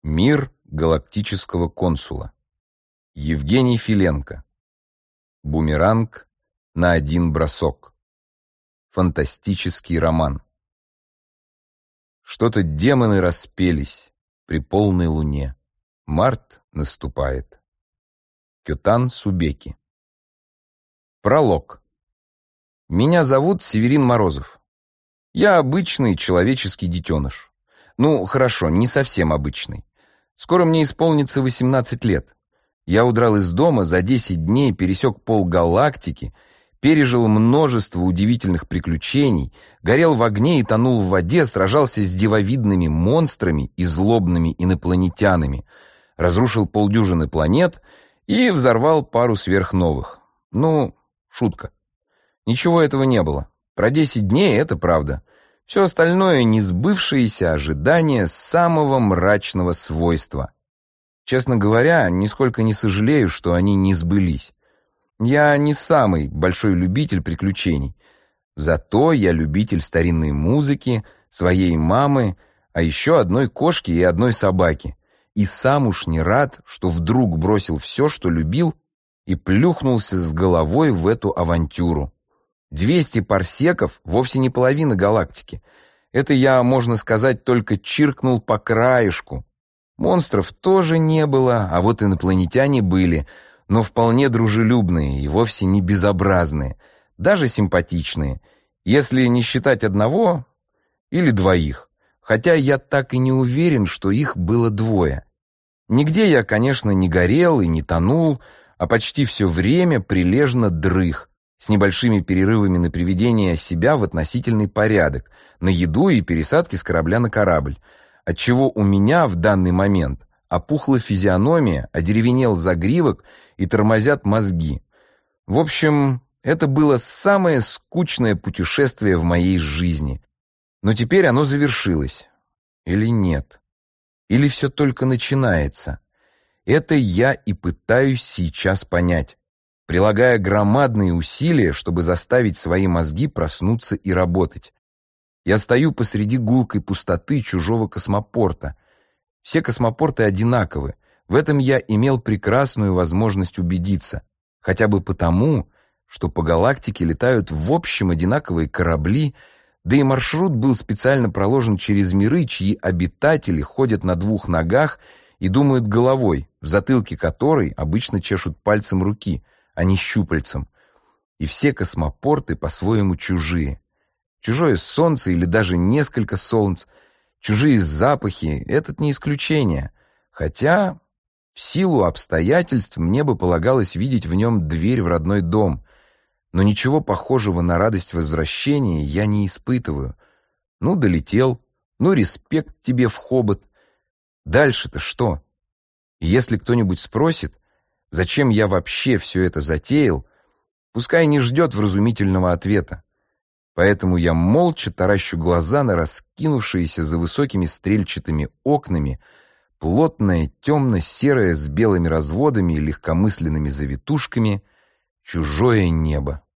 Мир галактического консула. Евгений Филенко. Бумеранг на один бросок. Фантастический роман. Что-то демоны распелись при полной луне. Март наступает. Кётан Субеки. Пролог. Меня зовут Северин Морозов. Я обычный человеческий детеныш. Ну, хорошо, не совсем обычный. Скоро мне исполнится 18 лет. Я удрал из дома, за 10 дней пересек полгалактики, пережил множество удивительных приключений, горел в огне и тонул в воде, сражался с дивовидными монстрами и злобными инопланетянами, разрушил полдюжины планет и взорвал пару сверхновых. Ну, шутка. Ничего этого не было. Про 10 дней это правда. Все остальное — несбывшиеся ожидания самого мрачного свойства. Честно говоря, нисколько не сожалею, что они не сбылись. Я не самый большой любитель приключений. Зато я любитель старинной музыки, своей мамы, а еще одной кошки и одной собаки. И сам уж не рад, что вдруг бросил все, что любил, и плюхнулся с головой в эту авантюру. 200 парсеков вовсе не половина галактики. Это я, можно сказать, только чиркнул по краешку. Монстров тоже не было, а вот инопланетяне были, но вполне дружелюбные и вовсе не безобразные, даже симпатичные, если не считать одного или двоих. Хотя я так и не уверен, что их было двое. Нигде я, конечно, не горел и не тонул, а почти все время прилежно дрых, с небольшими перерывами на приведение себя в относительный порядок, на еду и пересадки с корабля на корабль, отчего у меня в данный момент опухла физиономия, одеревенел загривок и тормозят мозги. В общем, это было самое скучное путешествие в моей жизни. Но теперь оно завершилось. Или нет? Или все только начинается? Это я и пытаюсь сейчас понять, прилагая громадные усилия, чтобы заставить свои мозги проснуться и работать. Я стою посреди гулкой пустоты чужого космопорта. Все космопорты одинаковы. В этом я имел прекрасную возможность убедиться. Хотя бы потому, что по галактике летают в общем одинаковые корабли, да и маршрут был специально проложен через миры, чьи обитатели ходят на двух ногах и думают головой, в затылке которой обычно чешут пальцем руки, а не щупальцем. И все космопорты по-своему чужие. Чужое солнце или даже несколько солнц, чужие запахи — этот не исключение. Хотя в силу обстоятельств мне бы полагалось видеть в нем дверь в родной дом. Но ничего похожего на радость возвращения я не испытываю. Ну, долетел, ну, респект тебе в хобот. Дальше-то что? И если кто-нибудь спросит, зачем я вообще все это затеял, пускай не ждет вразумительного ответа. Поэтому я молча таращу глаза на раскинувшиеся за высокими стрельчатыми окнами плотное темно-серое с белыми разводами и легкомысленными завитушками чужое небо.